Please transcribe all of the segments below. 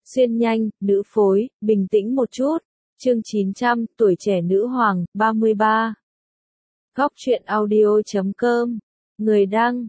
xuyên nhanh, nữ phối, bình tĩnh một chút. Chương 900, tuổi trẻ nữ hoàng, 33. Góc truyện audio.com. Người đăng,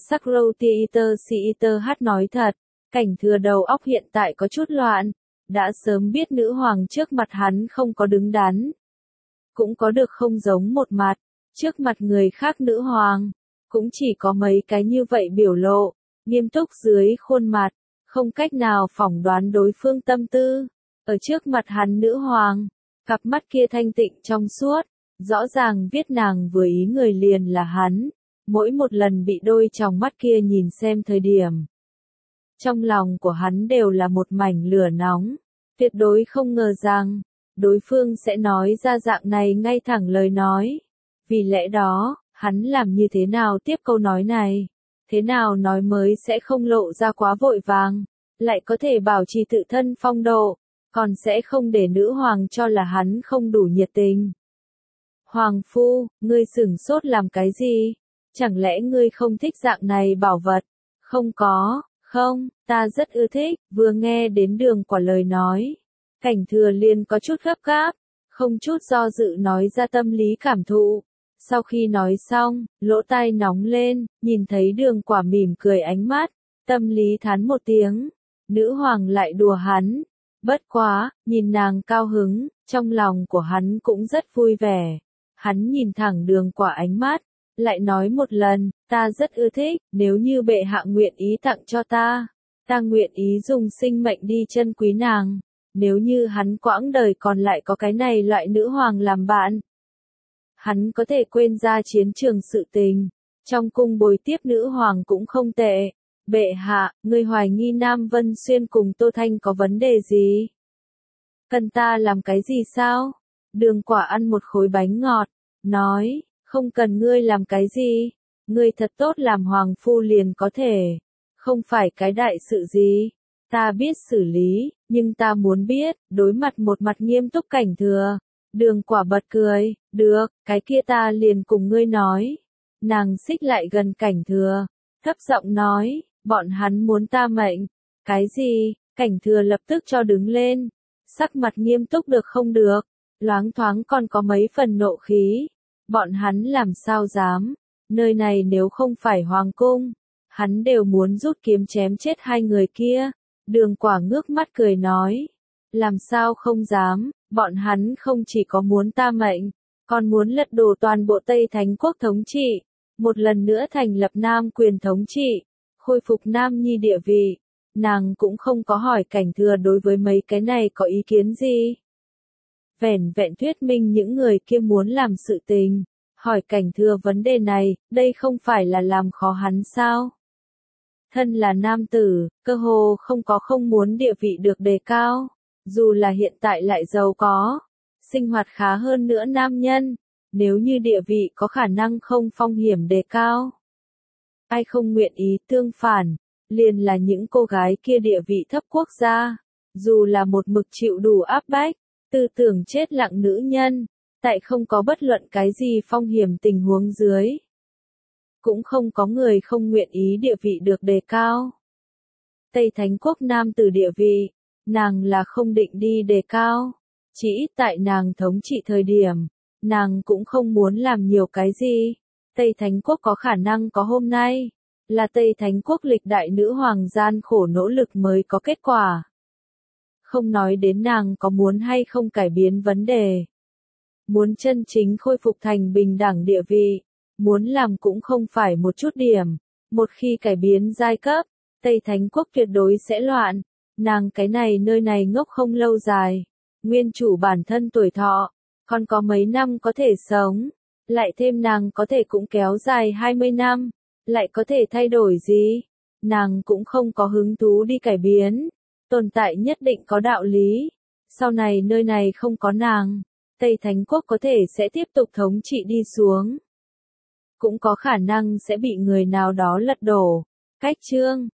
Sakrotheater nói thật, Cảnh Thừa đầu óc hiện tại có chút loạn, đã sớm biết nữ hoàng trước mặt hắn không có đứng đắn. Cũng có được không giống một mặt, trước mặt người khác nữ hoàng, cũng chỉ có mấy cái như vậy biểu lộ, nghiêm túc dưới khuôn mặt, không cách nào phỏng đoán đối phương tâm tư. Ở trước mặt hắn nữ hoàng, cặp mắt kia thanh tịnh trong suốt, rõ ràng biết nàng vừa ý người liền là hắn, mỗi một lần bị đôi tròng mắt kia nhìn xem thời điểm. Trong lòng của hắn đều là một mảnh lửa nóng, tuyệt đối không ngờ rằng, đối phương sẽ nói ra dạng này ngay thẳng lời nói. Vì lẽ đó, hắn làm như thế nào tiếp câu nói này, thế nào nói mới sẽ không lộ ra quá vội vàng, lại có thể bảo trì tự thân phong độ, còn sẽ không để nữ hoàng cho là hắn không đủ nhiệt tình. Hoàng phu, ngươi sửng sốt làm cái gì? Chẳng lẽ ngươi không thích dạng này bảo vật? Không có, không, ta rất ưa thích. Vừa nghe đến Đường Quả lời nói, Cảnh Thừa liền có chút gấp gáp, không chút do dự nói ra tâm lý cảm thụ. Sau khi nói xong, lỗ tai nóng lên, nhìn thấy Đường Quả mỉm cười ánh mắt, tâm lý thán một tiếng. Nữ hoàng lại đùa hắn. Bất quá, nhìn nàng cao hứng, trong lòng của hắn cũng rất vui vẻ. Hắn nhìn thẳng Đường Quả ánh mắt, lại nói một lần, ta rất ưa thích, nếu như bệ hạ nguyện ý tặng cho ta nguyện ý dùng sinh mệnh đi trân quý nàng. Nếu như hắn quãng đời còn lại có cái này loại nữ hoàng làm bạn, hắn có thể quên ra chiến trường sự tình, trong cung bồi tiếp nữ hoàng cũng không tệ. Bệ hạ, ngươi hoài nghi Nam Vân Xuyên cùng Tô Thanh có vấn đề gì? Cần ta làm cái gì sao? Đường Quả ăn một khối bánh ngọt, nói, không cần ngươi làm cái gì, ngươi thật tốt làm hoàng phu liền có thể, không phải cái đại sự gì, ta biết xử lý, nhưng ta muốn biết, đối mặt một mặt nghiêm túc Cảnh Thừa. Đường Quả bật cười, được, cái kia ta liền cùng ngươi nói. Nàng xích lại gần Cảnh Thừa, thấp giọng nói, bọn hắn muốn ta mệnh. Cái gì? Cảnh Thừa lập tức cho đứng lên, sắc mặt nghiêm túc được không được, loáng thoáng còn có mấy phần nộ khí. Bọn hắn làm sao dám, nơi này nếu không phải hoàng cung, hắn đều muốn rút kiếm chém chết hai người kia. Đường Quả ngước mắt cười nói, làm sao không dám, bọn hắn không chỉ có muốn ta mệnh, còn muốn lật đổ toàn bộ Tây Thánh quốc thống trị, một lần nữa thành lập Nam quyền thống trị, khôi phục Nam Nhi địa vị. Nàng cũng không có hỏi Cảnh Thừa đối với mấy cái này có ý kiến gì. Vẻn vẹn thuyết minh những người kia muốn làm sự tình, hỏi Cảnh Thừa vấn đề này, đây không phải là làm khó hắn sao? Thân là nam tử, cơ hồ không muốn địa vị được đề cao, dù là hiện tại lại giàu có, sinh hoạt khá hơn nữa nam nhân, nếu như địa vị có khả năng không phong hiểm đề cao. Ai không nguyện ý tương phản, liền là những cô gái kia địa vị thấp quốc gia, dù là một mực chịu đủ áp bách, tư tưởng chết lặng nữ nhân, tại không có bất luận cái gì phong hiểm tình huống dưới. Cũng không có người không nguyện ý địa vị được đề cao. Tây Thánh quốc nam tử địa vị, nàng là không định đi đề cao. Chỉ ít tại nàng thống trị thời điểm, nàng cũng không muốn làm nhiều cái gì. Tây Thánh quốc có khả năng có hôm nay, là Tây Thánh quốc lịch đại nữ hoàng gian khổ nỗ lực mới có kết quả. Không nói đến nàng có muốn hay không cải biến vấn đề. Muốn chân chính khôi phục thành bình đẳng địa vị, muốn làm cũng không phải một chút điểm. Một khi cải biến giai cấp, Tây Thánh quốc tuyệt đối sẽ loạn. Nàng cái này nơi này ngốc không lâu dài. Nguyên chủ bản thân tuổi thọ, còn có mấy năm có thể sống. Lại thêm nàng có thể cũng kéo dài 20 năm. Lại có thể thay đổi gì? Nàng cũng không có hứng thú đi cải biến. Tồn tại nhất định có đạo lý. Sau này nơi này không có nàng, Tây Thánh quốc có thể sẽ tiếp tục thống trị đi xuống. Cũng có khả năng sẽ bị người nào đó lật đổ. Cách chương